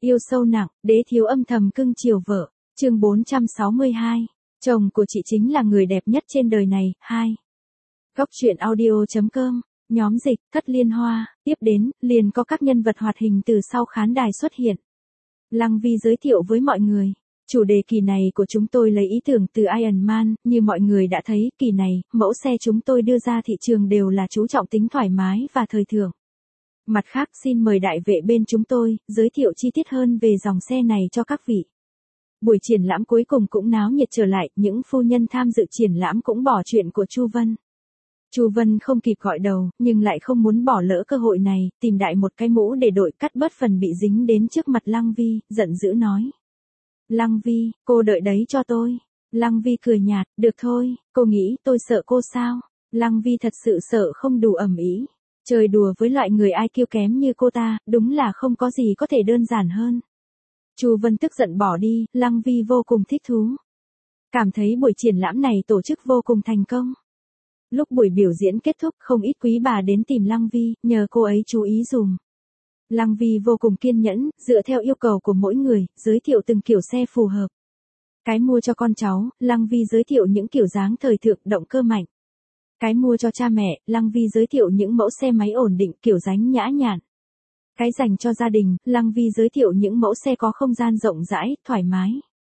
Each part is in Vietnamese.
Yêu sâu nặng, đế thiếu âm thầm cưng chiều vợ. Chương 462. Chồng của chị chính là người đẹp nhất trên đời này. 2. Góc truyện audio.com. Nhóm dịch, Thất Liên Hoa. Tiếp đến, liền có các nhân vật hoạt hình từ sau khán đài xuất hiện. Lăng Vi giới thiệu với mọi người. Chủ đề kỳ này của chúng tôi lấy ý tưởng từ Iron Man, như mọi người đã thấy, kỳ này, mẫu xe chúng tôi đưa ra thị trường đều là chú trọng tính thoải mái và thời thượng. Mặt khác xin mời đại vệ bên chúng tôi, giới thiệu chi tiết hơn về dòng xe này cho các vị. Buổi triển lãm cuối cùng cũng náo nhiệt trở lại, những phu nhân tham dự triển lãm cũng bỏ chuyện của Chu Vân. Chu Vân không kịp gọi đầu, nhưng lại không muốn bỏ lỡ cơ hội này, tìm đại một cái mũ để đội cắt bớt phần bị dính đến trước mặt Lăng Vi, giận dữ nói. Lăng Vi, cô đợi đấy cho tôi. Lăng Vi cười nhạt, được thôi, cô nghĩ tôi sợ cô sao? Lăng Vi thật sự sợ không đủ ẩm ý. Chơi đùa với loại người IQ kém như cô ta, đúng là không có gì có thể đơn giản hơn. Chu Vân tức giận bỏ đi, Lăng Vi vô cùng thích thú. Cảm thấy buổi triển lãm này tổ chức vô cùng thành công. Lúc buổi biểu diễn kết thúc, không ít quý bà đến tìm Lăng Vi, nhờ cô ấy chú ý dùm. Lăng Vi vô cùng kiên nhẫn, dựa theo yêu cầu của mỗi người, giới thiệu từng kiểu xe phù hợp. Cái mua cho con cháu, Lăng Vi giới thiệu những kiểu dáng thời thượng động cơ mạnh. Cái mua cho cha mẹ, Lăng Vi giới thiệu những mẫu xe máy ổn định kiểu dáng nhã nhặn. Cái dành cho gia đình, Lăng Vi giới thiệu những mẫu xe có không gian rộng rãi, thoải mái.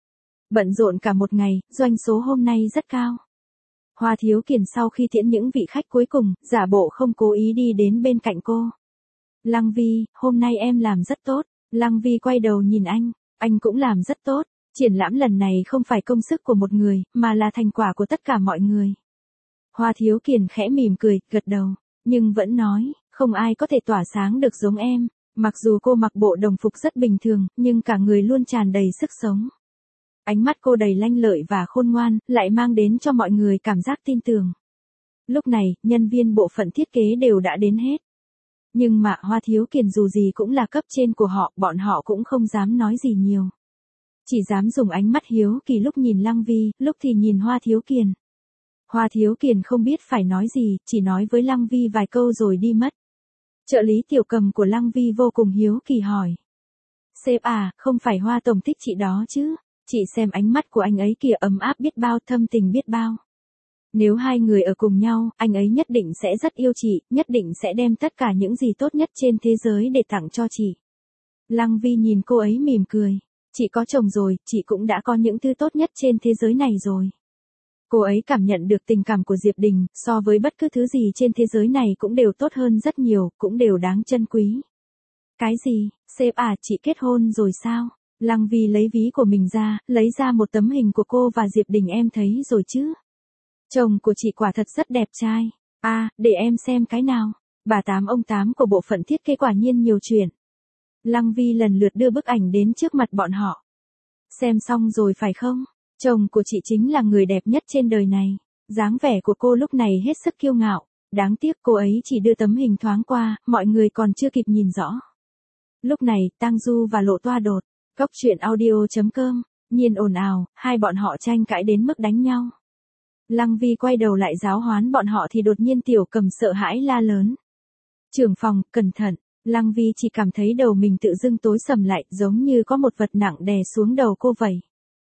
Bận rộn cả một ngày, doanh số hôm nay rất cao. Hoa Thiếu Kiền sau khi tiễn những vị khách cuối cùng, giả bộ không cố ý đi đến bên cạnh cô. Lăng Vi, hôm nay em làm rất tốt. Lăng Vi quay đầu nhìn anh cũng làm rất tốt. Triển lãm lần này không phải công sức của một người, mà là thành quả của tất cả mọi người. Hoa Thiếu Kiền khẽ mỉm cười, gật đầu, nhưng vẫn nói, không ai có thể tỏa sáng được giống em. Mặc dù cô mặc bộ đồng phục rất bình thường, nhưng cả người luôn tràn đầy sức sống. Ánh mắt cô đầy lanh lợi và khôn ngoan, lại mang đến cho mọi người cảm giác tin tưởng. Lúc này, nhân viên bộ phận thiết kế đều đã đến hết. Nhưng mà Hoa Thiếu Kiền dù gì cũng là cấp trên của họ, bọn họ cũng không dám nói gì nhiều. Chỉ dám dùng ánh mắt hiếu kỳ lúc nhìn Lăng Vi, lúc thì nhìn Hoa Thiếu Kiền. Hoa Thiếu Kiền không biết phải nói gì, chỉ nói với Lăng Vi vài câu rồi đi mất. Trợ lý Tiểu Cầm của Lăng Vi vô cùng hiếu kỳ hỏi. Sếp à, không phải Hoa tổng thích chị đó chứ? Chị xem ánh mắt của anh ấy kìa, ấm áp biết bao, thâm tình biết bao. Nếu hai người ở cùng nhau, anh ấy nhất định sẽ rất yêu chị, nhất định sẽ đem tất cả những gì tốt nhất trên thế giới để tặng cho chị. Lăng Vi nhìn cô ấy mỉm cười. Chị có chồng rồi, chị cũng đã có những thứ tốt nhất trên thế giới này rồi. Cô ấy cảm nhận được tình cảm của Diệp Đình, so với bất cứ thứ gì trên thế giới này cũng đều tốt hơn rất nhiều, cũng đều đáng trân quý. Cái gì, sếp à, chị kết hôn rồi sao? Lăng Vi lấy ví của mình ra, lấy ra một tấm hình của cô và Diệp Đình, em thấy rồi chứ? Chồng của chị quả thật rất đẹp trai. À, để em xem cái nào. Bà Tám ông Tám của bộ phận thiết kế quả nhiên nhiều chuyện. Lăng Vi lần lượt đưa bức ảnh đến trước mặt bọn họ. Xem xong rồi phải không? Chồng của chị chính là người đẹp nhất trên đời này. Dáng vẻ của cô lúc này hết sức kiêu ngạo. Đáng tiếc cô ấy chỉ đưa tấm hình thoáng qua, mọi người còn chưa kịp nhìn rõ. Lúc này, Tang Du và Lộ Toa đột. Góc truyện audio.com. Nhiên ồn ào, hai bọn họ tranh cãi đến mức đánh nhau. Lăng Vi quay đầu lại giáo huấn bọn họ thì đột nhiên Tiểu Cầm sợ hãi la lớn. Trưởng phòng, cẩn thận. Lăng Vi chỉ cảm thấy đầu mình tự dưng tối sầm lại, giống như có một vật nặng đè xuống đầu cô vậy.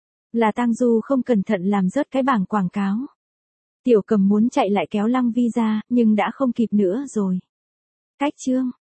Là Tang Du không cẩn thận làm rớt cái bảng quảng cáo. Tiểu Cầm muốn chạy lại kéo Lăng Vi ra, nhưng đã không kịp nữa rồi. Cách chương.